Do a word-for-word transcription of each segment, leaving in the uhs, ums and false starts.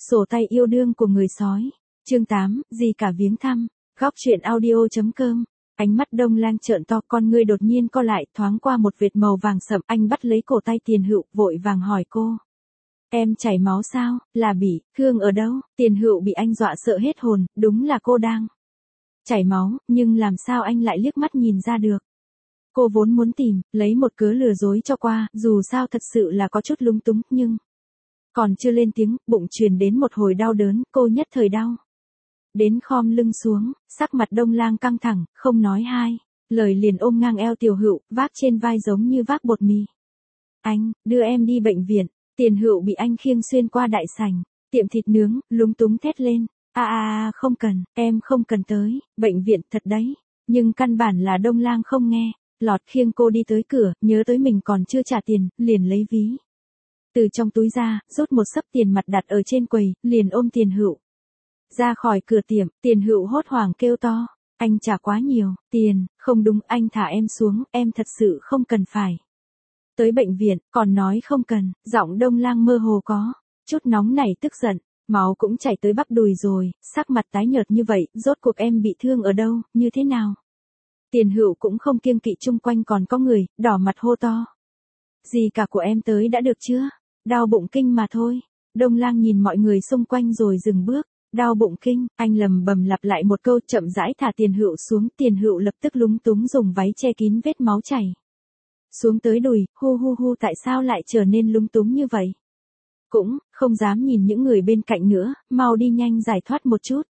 Sổ tay yêu đương của người sói. Chương tám, gì cả viếng thăm. Góc truyện audio.com. Ánh mắt Đông Lang trợn to, con ngươi đột nhiên co lại, thoáng qua một vệt màu vàng sậm. Anh bắt lấy cổ tay Tiền Hựu, vội vàng hỏi cô. Em chảy máu sao, là bị, thương ở đâu? Tiền Hựu bị anh dọa sợ hết hồn, đúng là cô đang chảy máu, nhưng làm sao anh lại liếc mắt nhìn ra được. Cô vốn muốn tìm, lấy một cớ lừa dối cho qua, dù sao thật sự là có chút lúng túng, nhưng còn chưa lên tiếng, bụng truyền đến một hồi đau đớn, cô nhất thời đau đến khom lưng xuống, sắc mặt Đông Lang căng thẳng, không nói hai lời liền ôm ngang eo Tiểu Hựu, vác trên vai giống như vác bột mì. Anh, đưa em đi bệnh viện. Tiền Hựu bị anh khiêng xuyên qua đại sảnh, tiệm thịt nướng, lúng túng thét lên. À à à, không cần, em không cần tới, bệnh viện thật đấy. Nhưng căn bản là Đông Lang không nghe, lọt khiêng cô đi tới cửa, nhớ tới mình còn chưa trả tiền, liền lấy ví từ trong túi ra, rút một xấp tiền mặt đặt ở trên quầy, liền ôm Tiền Hựu ra khỏi cửa tiệm. Tiền Hựu hốt hoảng kêu to, anh trả quá nhiều tiền. Không đúng, anh thả em xuống, em thật sự không cần phải tới bệnh viện, còn nói không cần. Giọng Đông Lang mơ hồ có chút nóng nảy tức giận, máu cũng chảy tới bắp đùi rồi, sắc mặt tái nhợt như vậy, rốt cuộc em bị thương ở đâu, như thế nào? Tiền Hựu cũng không kiêng kỵ, chung quanh còn có người, đỏ mặt hô to. Gì cả của em tới đã được chưa? Đau bụng kinh mà thôi. Đông Lang nhìn mọi người xung quanh rồi dừng bước. Đau bụng kinh, anh lầm bầm lặp lại một câu, chậm rãi thả Tiền Hựu xuống. Tiền Hựu lập tức lúng túng dùng váy che kín vết máu chảy xuống tới đùi, hu hu hu, tại sao lại trở nên lúng túng như vậy? Cũng không dám nhìn những người bên cạnh nữa, mau đi nhanh giải thoát một chút.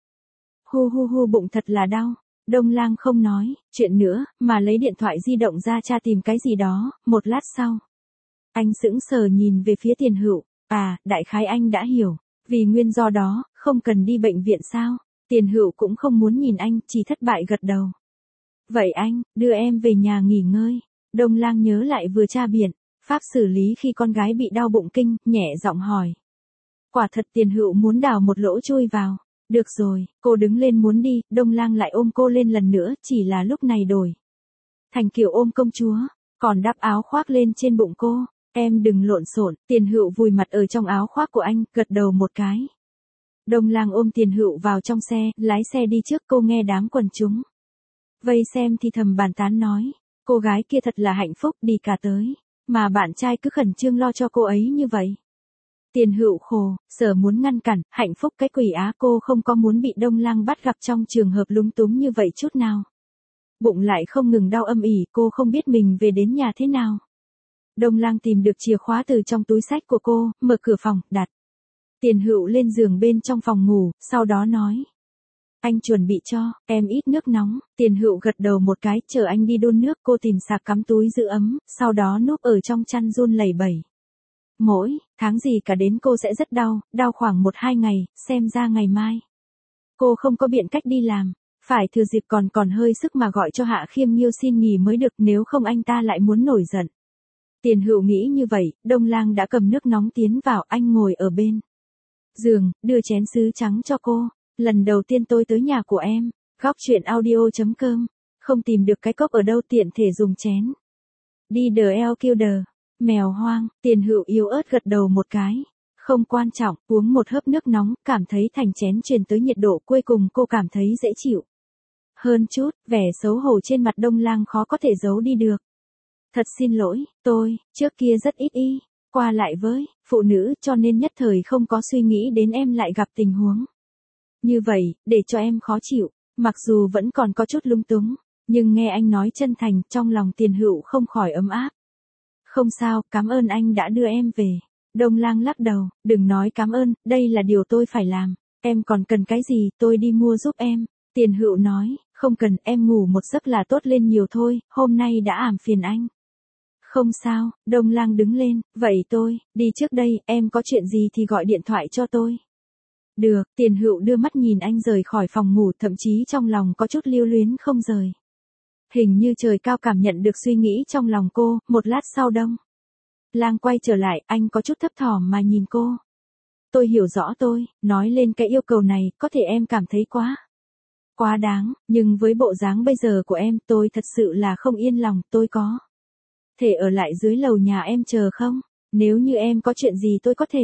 Hu hu hu, bụng thật là đau. Đông Lang không nói chuyện nữa, mà lấy điện thoại di động ra tra tìm cái gì đó. Một lát sau, anh sững sờ nhìn về phía Tiền Hựu. À, đại khái anh đã hiểu, vì nguyên do đó, không cần đi bệnh viện sao? Tiền Hựu cũng không muốn nhìn anh, chỉ thất bại gật đầu. Vậy anh, đưa em về nhà nghỉ ngơi. Đông Lang nhớ lại vừa tra biện pháp xử lý khi con gái bị đau bụng kinh, nhẹ giọng hỏi. Quả thật Tiền Hựu muốn đào một lỗ chui vào. Được rồi, cô đứng lên muốn đi, Đông Lang lại ôm cô lên lần nữa, chỉ là lúc này đổi thành kiểu ôm công chúa, còn đắp áo khoác lên trên bụng cô. Em đừng lộn xộn. Tiền Hựu vùi mặt ở trong áo khoác của anh, gật đầu một cái. Đông Lang ôm Tiền Hựu vào trong xe, lái xe đi trước. Cô nghe đám quần chúng vây xem thì thầm bàn tán nói, cô gái kia thật là hạnh phúc, đi cả tới mà bạn trai cứ khẩn trương lo cho cô ấy như vậy. Tiền Hựu khổ sở muốn ngăn cản, hạnh phúc cái quỷ á, cô không có muốn bị Đông Lang bắt gặp trong trường hợp lúng túng như vậy chút nào. Bụng lại không ngừng đau âm ỉ, cô không biết mình về đến nhà thế nào. Đông Lang tìm được chìa khóa từ trong túi xách của cô, mở cửa phòng, đặt Tiền Hựu lên giường bên trong phòng ngủ, sau đó nói. Anh chuẩn bị cho em ít nước nóng. Tiền Hựu gật đầu một cái, chờ anh đi đun nước. Cô tìm sạc cắm túi giữ ấm, sau đó núp ở trong chăn run lẩy bẩy. Mỗi tháng gì cả đến cô sẽ rất đau, đau khoảng một hai ngày, xem ra ngày mai cô không có biện cách đi làm, phải thừa dịp còn còn hơi sức mà gọi cho Hạ Khiêm Nghiêu xin nghỉ mới được, nếu không anh ta lại muốn nổi giận. Tiền Hựu nghĩ như vậy, Đông Lang đã cầm nước nóng tiến vào, anh ngồi ở bên giường, đưa chén sứ trắng cho cô. Lần đầu tiên tôi tới nhà của em. Góc truyện audio.com. Không tìm được cái cốc ở đâu, tiện thể dùng chén. Đi đờ eo kêu đờ. Mèo hoang. Tiền Hựu yếu ớt gật đầu một cái. Không quan trọng, uống một hớp nước nóng, cảm thấy thành chén truyền tới nhiệt độ, cuối cùng cô cảm thấy dễ chịu hơn chút. Vẻ xấu hổ trên mặt Đông Lang khó có thể giấu đi được. Thật xin lỗi, tôi trước kia rất ít y qua lại với phụ nữ, cho nên nhất thời không có suy nghĩ đến em lại gặp tình huống như vậy, để cho em khó chịu. Mặc dù vẫn còn có chút lung túng, nhưng nghe anh nói chân thành, trong lòng Tiền Hựu không khỏi ấm áp. Không sao, cảm ơn anh đã đưa em về. Đông Lang lắc đầu, đừng nói cảm ơn, đây là điều tôi phải làm. Em còn cần cái gì, tôi đi mua giúp em. Tiền Hựu nói, không cần, em ngủ một giấc là tốt lên nhiều thôi, hôm nay đã ảm phiền anh. Không sao. Đông Lang đứng lên, vậy tôi đi trước đây, em có chuyện gì thì gọi điện thoại cho tôi. Được. Tiền Hựu đưa mắt nhìn anh rời khỏi phòng ngủ, thậm chí trong lòng có chút lưu luyến không rời. Hình như trời cao cảm nhận được suy nghĩ trong lòng cô. Một lát sau Đông Lang quay trở lại, anh có chút thấp thỏm mà nhìn cô. Tôi hiểu rõ tôi, nói lên cái yêu cầu này, có thể em cảm thấy quá quá đáng, nhưng với bộ dáng bây giờ của em, tôi thật sự là không yên lòng. Tôi có thể ở lại dưới lầu nhà em chờ không? Nếu như em có chuyện gì tôi có thể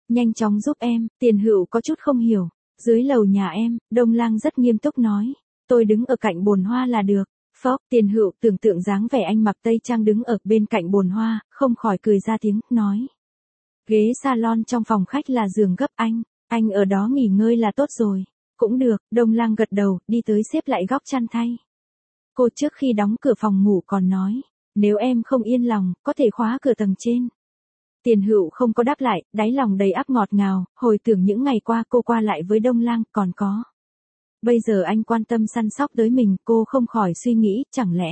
Nhanh chóng giúp em, Tiền Hựu có chút không hiểu. Dưới lầu nhà em, Đông Lang rất nghiêm túc nói. Tôi đứng ở cạnh bồn hoa là được. Phốc, Tiền Hựu tưởng tượng dáng vẻ anh mặc tây trang đứng ở bên cạnh bồn hoa, không khỏi cười ra tiếng, nói. Ghế salon trong phòng khách là giường gấp anh, anh ở đó nghỉ ngơi là tốt rồi. Cũng được, Đông Lang gật đầu, đi tới xếp lại góc chăn thay. Cô trước khi đóng cửa phòng ngủ còn nói, nếu em không yên lòng, có thể khóa cửa tầng trên. Tiền Hựu không có đáp lại, đáy lòng đầy áp ngọt ngào, hồi tưởng những ngày qua cô qua lại với Đông Lang, còn có. Bây giờ anh quan tâm săn sóc tới mình, cô không khỏi suy nghĩ, chẳng lẽ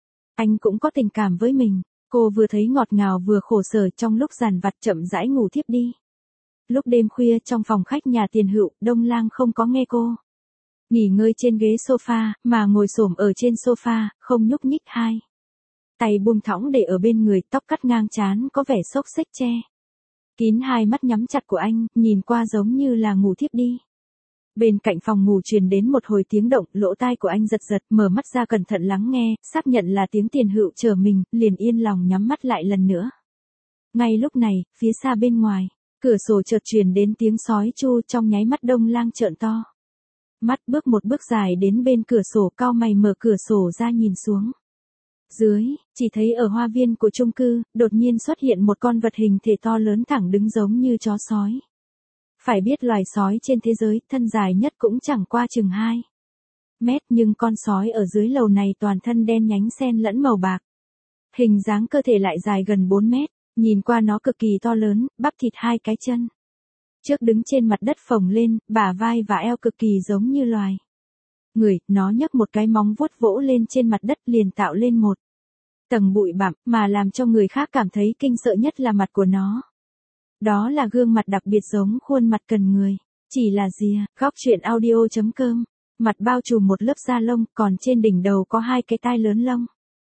anh cũng có tình cảm với mình. Cô vừa thấy ngọt ngào vừa khổ sở trong lúc dằn vặt chậm rãi ngủ thiếp đi. Lúc đêm khuya trong phòng khách nhà Tiền Hựu, Đông Lang không có nghe cô nghỉ ngơi trên ghế sofa, mà ngồi xổm ở trên sofa, không nhúc nhích hai. Tay buông thõng để ở bên người, tóc cắt ngang trán có vẻ xốc xếch che kín hai mắt nhắm chặt của anh, nhìn qua giống như là ngủ thiếp đi. Bên cạnh phòng ngủ truyền đến một hồi tiếng động, lỗ tai của anh giật giật, mở mắt ra cẩn thận lắng nghe, xác nhận là tiếng Tiền Hựu chờ mình, liền yên lòng nhắm mắt lại lần nữa. Ngay lúc này, phía xa bên ngoài, cửa sổ chợt truyền đến tiếng sói chu, trong nháy mắt Đông Lang trợn to mắt, bước một bước dài đến bên cửa sổ, cau mày mở cửa sổ ra nhìn xuống. Dưới, chỉ thấy ở hoa viên của chung cư, đột nhiên xuất hiện một con vật hình thể to lớn thẳng đứng giống như chó sói. Phải biết loài sói trên thế giới, thân dài nhất cũng chẳng qua chừng hai mét, nhưng con sói ở dưới lầu này toàn thân đen nhánh xen lẫn màu bạc. Hình dáng cơ thể lại dài gần bốn mét, nhìn qua nó cực kỳ to lớn, bắp thịt hai cái chân. Trước đứng trên mặt đất phồng lên, bả vai và eo cực kỳ giống như loài người, nó nhấc một cái móng vuốt vỗ lên trên mặt đất liền tạo lên một tầng bụi bặm, mà làm cho người khác cảm thấy kinh sợ nhất là mặt của nó. Đó là gương mặt đặc biệt giống khuôn mặt cần người. Chỉ là rìa, góc truyện audio chấm com. Mặt bao trùm một lớp da lông, còn trên đỉnh đầu có hai cái tai lớn lông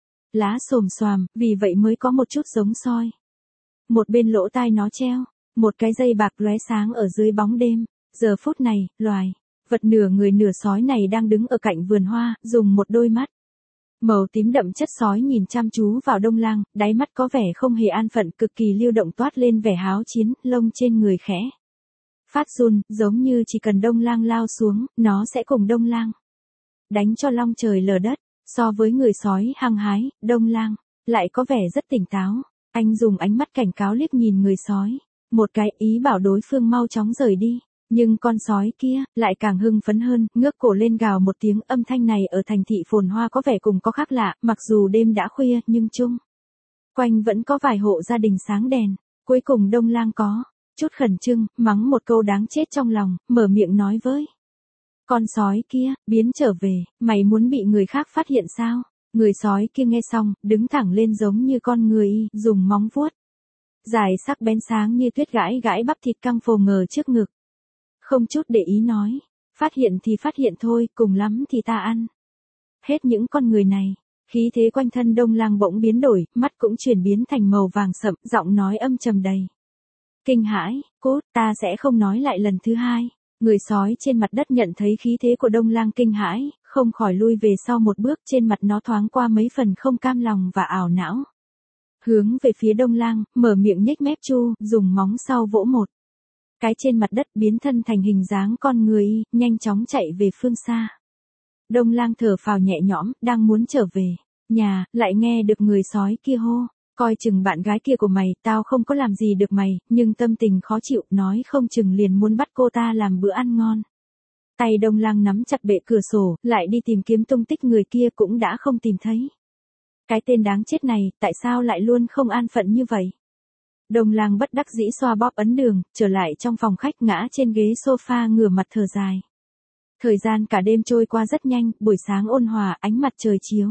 lá xồm xoàm, vì vậy mới có một chút giống soi. Một bên lỗ tai nó treo một cái dây bạc lóe sáng ở dưới bóng đêm. Giờ phút này, loài vật nửa người nửa sói này đang đứng ở cạnh vườn hoa, dùng một đôi mắt màu tím đậm chất sói nhìn chăm chú vào Đông Lang, đáy mắt có vẻ không hề an phận, cực kỳ lưu động, toát lên vẻ háo chiến, lông trên người khẽ phát run, giống như chỉ cần Đông Lang lao xuống, nó sẽ cùng Đông Lang đánh cho long trời lở đất. So với người sói hăng hái, Đông Lang lại có vẻ rất tỉnh táo. Anh dùng ánh mắt cảnh cáo liếc nhìn người sói, một cái ý bảo đối phương mau chóng rời đi. Nhưng con sói kia, lại càng hưng phấn hơn, ngước cổ lên gào một tiếng. Âm thanh này ở thành thị phồn hoa có vẻ cùng có khác lạ, mặc dù đêm đã khuya, nhưng chung quanh vẫn có vài hộ gia đình sáng đèn. Cuối cùng Đông Lang có chút khẩn trương, mắng một câu đáng chết trong lòng, mở miệng nói với con sói kia, biến trở về, mày muốn bị người khác phát hiện sao? Người sói kia nghe xong, đứng thẳng lên giống như con người y, dùng móng vuốt dài sắc bén sáng như tuyết gãi gãi bắp thịt căng phồ ngờ trước ngực. Không chút để ý nói, phát hiện thì phát hiện thôi, cùng lắm thì ta ăn hết những con người này. Khí thế quanh thân Đông Lang bỗng biến đổi, mắt cũng chuyển biến thành màu vàng sậm, giọng nói âm trầm đầy kinh hãi, cốt, ta sẽ không nói lại lần thứ hai. Người sói trên mặt đất nhận thấy khí thế của Đông Lang kinh hãi, không khỏi lui về sau một bước, trên mặt nó thoáng qua mấy phần không cam lòng và ảo não. Hướng về phía Đông Lang, mở miệng nhếch mép chu, dùng móng sau vỗ một cái trên mặt đất, biến thân thành hình dáng con người y, nhanh chóng chạy về phương xa. Đông Lang thở phào nhẹ nhõm, đang muốn trở về nhà, lại nghe được người sói kia hô, coi chừng bạn gái kia của mày, tao không có làm gì được mày, nhưng tâm tình khó chịu, nói không chừng liền muốn bắt cô ta làm bữa ăn ngon. Tay Đông Lang nắm chặt bệ cửa sổ, lại đi tìm kiếm tung tích người kia cũng đã không tìm thấy. Cái tên đáng chết này, tại sao lại luôn không an phận như vậy? Đông Lang bất đắc dĩ xoa bóp ấn đường, trở lại trong phòng khách, ngã trên ghế sofa ngửa mặt thở dài. Thời gian cả đêm trôi qua rất nhanh, buổi sáng ôn hòa, ánh mặt trời chiếu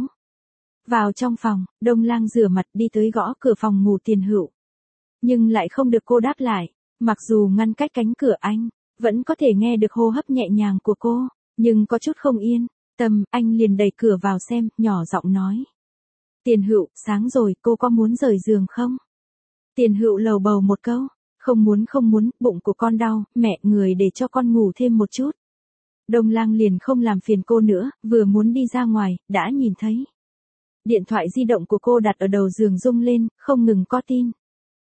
vào trong phòng. Đông Lang rửa mặt đi tới gõ cửa phòng ngủ Tiền Hựu, nhưng lại không được cô đáp lại. Mặc dù ngăn cách cánh cửa, anh vẫn có thể nghe được hô hấp nhẹ nhàng của cô, nhưng có chút không yên tâm. Anh liền đẩy cửa vào xem, nhỏ giọng nói, Tiền Hựu, sáng rồi, cô có muốn rời giường không? Tiền Hựu lầu bầu một câu, không muốn không muốn, bụng của con đau, mẹ, người để cho con ngủ thêm một chút. Đông Lang liền không làm phiền cô nữa, vừa muốn đi ra ngoài, đã nhìn thấy điện thoại di động của cô đặt ở đầu giường rung lên, không ngừng có tin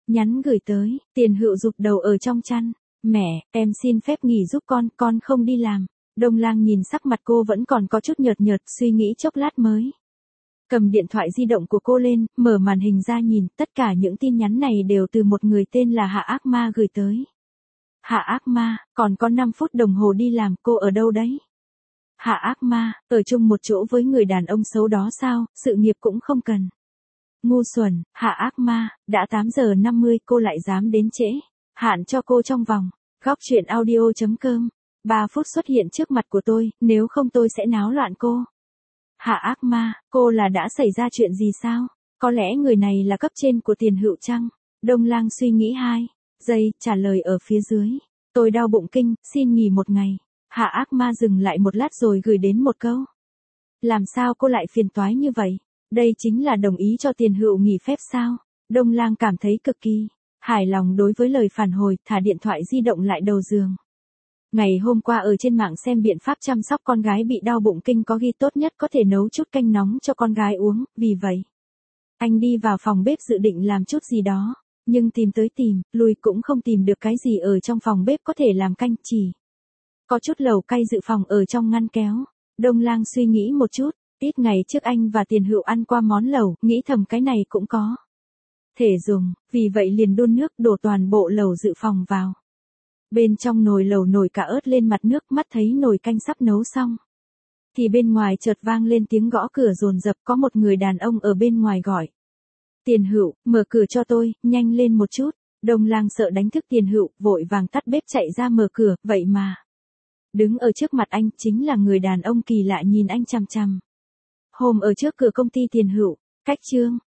Nhắn gửi tới, Tiền Hựu rụt đầu ở trong chăn. Mẹ, em xin phép nghỉ giúp con, con không đi làm. Đông Lang nhìn sắc mặt cô vẫn còn có chút nhợt nhợt, suy nghĩ chốc lát mới cầm điện thoại di động của cô lên, mở màn hình ra nhìn, tất cả những tin nhắn này đều từ một người tên là Hạ Ác Ma gửi tới. Hạ Ác Ma, còn có năm phút đồng hồ đi làm, cô ở đâu đấy? Hạ Ác Ma, ở chung một chỗ với người đàn ông xấu đó sao, sự nghiệp cũng không cần. Ngu xuẩn, Hạ Ác Ma, đã tám giờ năm mươi cô lại dám đến trễ. Hạn cho cô trong vòng. Góc truyện audio.com. ba phút xuất hiện trước mặt của tôi, nếu không tôi sẽ náo loạn cô. Hạ Ác Ma, cô là đã xảy ra chuyện gì sao? Có lẽ người này là cấp trên của Tiền Hựu chăng? Đông Lang suy nghĩ hai giây, trả lời ở phía dưới. Tôi đau bụng kinh, xin nghỉ một ngày. Hạ Ác Ma dừng lại một lát rồi gửi đến một câu. Làm sao cô lại phiền toái như vậy? Đây chính là đồng ý cho Tiền Hựu nghỉ phép sao? Đông Lang cảm thấy cực kỳ hài lòng đối với lời phản hồi, thả điện thoại di động lại đầu giường. Ngày hôm qua ở trên mạng xem biện pháp chăm sóc con gái bị đau bụng kinh có ghi tốt nhất có thể nấu chút canh nóng cho con gái uống, vì vậy anh đi vào phòng bếp dự định làm chút gì đó, nhưng tìm tới tìm, lui cũng không tìm được cái gì ở trong phòng bếp có thể làm canh, chỉ có chút lẩu cay dự phòng ở trong ngăn kéo. Đông Lang suy nghĩ một chút, ít ngày trước anh và Tiền Hựu ăn qua món lẩu, nghĩ thầm cái này cũng có thể dùng, vì vậy liền đun nước đổ toàn bộ lẩu dự phòng vào. Bên trong nồi lẩu nổi cả ớt lên mặt nước, mắt thấy nồi canh sắp nấu xong. Thì bên ngoài chợt vang lên tiếng gõ cửa dồn dập, có một người đàn ông ở bên ngoài gọi. Tiền Hựu, mở cửa cho tôi, nhanh lên một chút. Đông Lang sợ đánh thức Tiền Hựu, vội vàng tắt bếp chạy ra mở cửa, vậy mà đứng ở trước mặt anh chính là người đàn ông kỳ lạ nhìn anh chằm chằm. Hôm ở trước cửa công ty Tiền Hựu, cách Trương